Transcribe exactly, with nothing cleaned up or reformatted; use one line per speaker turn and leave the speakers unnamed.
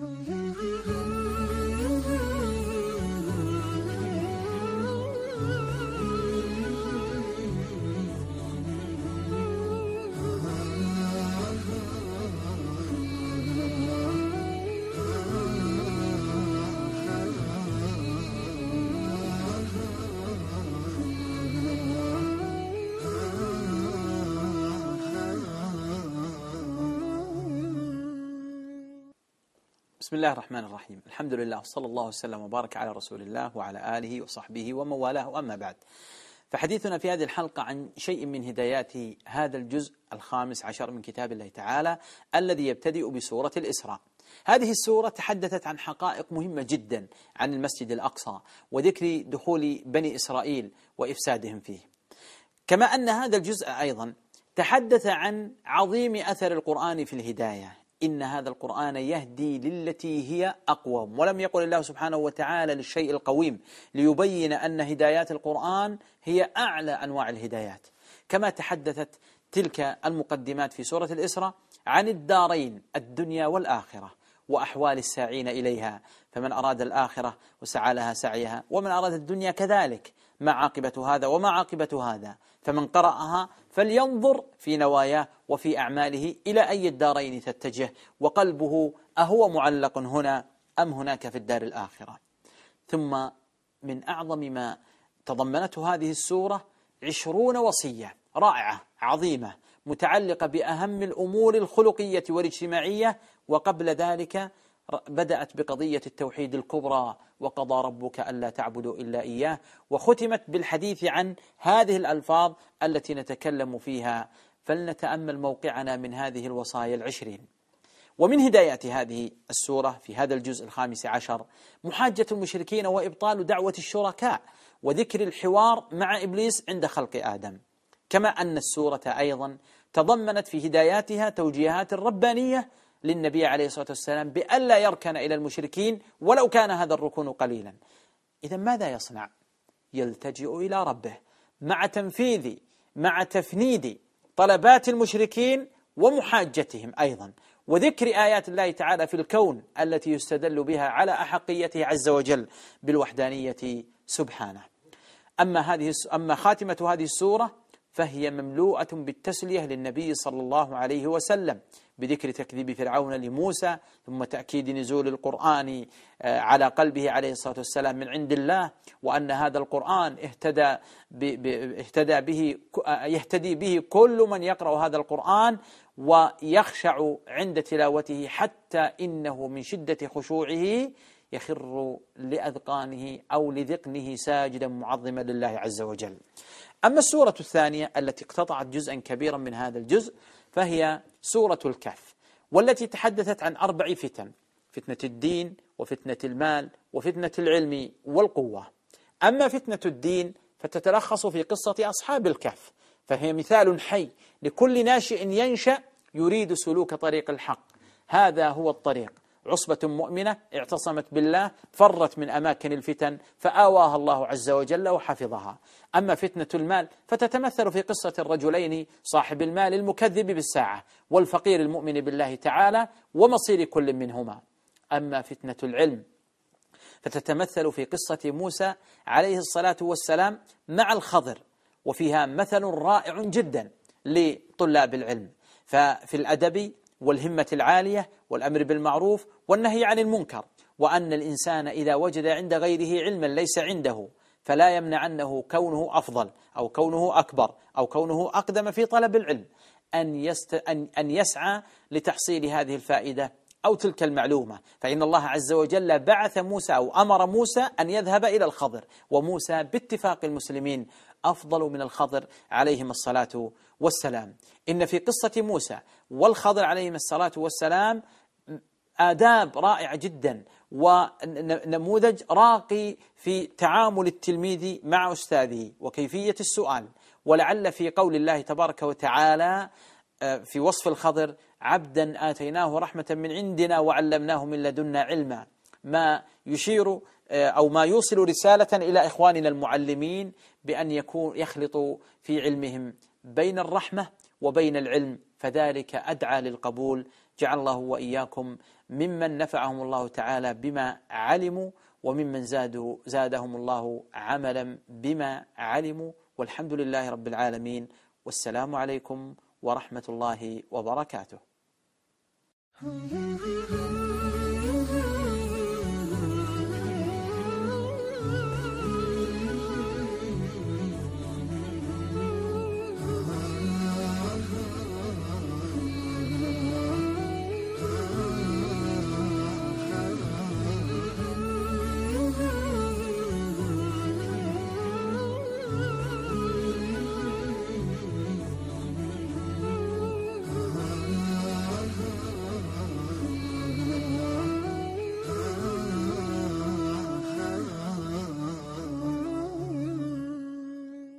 بسم الله الرحمن الرحيم. الحمد لله وصلى الله وسلم وبارك على رسول الله وعلى آله وصحبه ومن والاه، وأما بعد، فحديثنا في هذه الحلقة عن شيء من هدايات هذا الجزء الخامس عشر من كتاب الله تعالى الذي يبتدئ بسورة الإسراء. هذه السورة تحدثت عن حقائق مهمة جدا عن المسجد الأقصى وذكر دخول بني إسرائيل وإفسادهم فيه، كما أن هذا الجزء أيضا تحدث عن عظيم أثر القرآن في الهداية. إن هذا القرآن يهدي للتي هي أقوم، ولم يقل الله سبحانه وتعالى للشيء القويم، ليبين أن هدايات القرآن هي أعلى أنواع الهدايات. كما تحدثت تلك المقدمات في سورة الإسراء عن الدارين الدنيا والآخرة وأحوال الساعين إليها، فمن أراد الآخرة وسعى لها سعيها، ومن أراد الدنيا كذلك، ما عاقبة هذا وما عاقبة هذا، فمن قرأها فلينظر في نواياه وفي أعماله إلى أي الدارين تتجه، وقلبه أهو معلق هنا أم هناك في الدار الآخرة. ثم من أعظم ما تضمنته هذه السورة عشرون وصية رائعة عظيمة متعلقة بأهم الأمور الخلقية والاجتماعية، وقبل ذلك بدأت بقضية التوحيد الكبرى، وقضى ربك ألا تعبدوا إلا إياه، وختمت بالحديث عن هذه الألفاظ التي نتكلم فيها. فلنتأمل موقعنا من هذه الوصايا العشرين. ومن هدايات هذه السورة في هذا الجزء الخامس عشر محاجة المشركين وإبطال دعوة الشركاء، وذكر الحوار مع إبليس عند خلق آدم. كما أن السورة أيضا تضمنت في هداياتها توجيهات ربانية للنبي عليه الصلاة والسلام بألا يركن إلى المشركين ولو كان هذا الركون قليلا. إذا ماذا يصنع؟ يلتجئ إلى ربه مع تنفيذ مع تفنيد طلبات المشركين ومحاجتهم أيضا، وذكر آيات الله تعالى في الكون التي يستدل بها على أحقيته عز وجل بالوحدانية سبحانه. أما هذه أما خاتمة هذه السورة فهي مملوءة بالتسلية للنبي صلى الله عليه وسلم، بذكر تكذيب فرعون لموسى، ثم تأكيد نزول القرآن على قلبه عليه الصلاة والسلام من عند الله، وأن هذا القرآن اهتدى اهتدى به يهتدي به كل من يقرأ هذا القرآن ويخشع عند تلاوته، حتى إنه من شدة خشوعه يخر لأذقانه أو لذقنه ساجدا معظما لله عز وجل. أما السورة الثانية التي اقتطعت جزءا كبيرا من هذا الجزء فهي سورة الكهف، والتي تحدثت عن أربع فتن: فتنة الدين، وفتنة المال، وفتنة العلم والقوة. أما فتنة الدين فتتلخص في قصة أصحاب الكهف، فهي مثال حي لكل ناشئ ينشأ يريد سلوك طريق الحق. هذا هو الطريق: عصبة مؤمنة اعتصمت بالله، فرت من أماكن الفتن فآواها الله عز وجل وحفظها. أما فتنة المال فتتمثل في قصة الرجلين: صاحب المال المكذب بالساعة، والفقير المؤمن بالله تعالى، ومصير كل منهما. أما فتنة العلم فتتمثل في قصة موسى عليه الصلاة والسلام مع الخضر، وفيها مثل رائع جدا لطلاب العلم، ففي الأدب والهمة العالية والأمر بالمعروف والنهي عن المنكر، وأن الإنسان إذا وجد عند غيره علما ليس عنده فلا يمنعنه كونه أفضل أو كونه أكبر أو كونه أقدم في طلب العلم أن, يست... أن... أن يسعى لتحصيل هذه الفائدة أو تلك المعلومة. فإن الله عز وجل بعث موسى أو أمر موسى أن يذهب إلى الخضر، وموسى باتفاق المسلمين أفضل من الخضر عليهم الصلاة والسلام. إن في قصة موسى والخضر عليهم الصلاة والسلام آداب رائعة جدا ونموذج راقي في تعامل التلميذ مع أستاذه وكيفية السؤال. ولعل في قول الله تبارك وتعالى في وصف الخضر: عبدا آتيناه رحمة من عندنا وعلمناه من لدنا علما، ما يشير أو ما يوصل رسالة إلى إخواننا المعلمين بأن يكون يخلط في علمهم بين الرحمة وبين العلم، فذلك أدعى للقبول. جعل الله وإياكم ممن نفعهم الله تعالى بما علموا، وممن زادوا زادهم الله عملا بما علموا. والحمد لله رب العالمين، والسلام عليكم ورحمة الله وبركاته.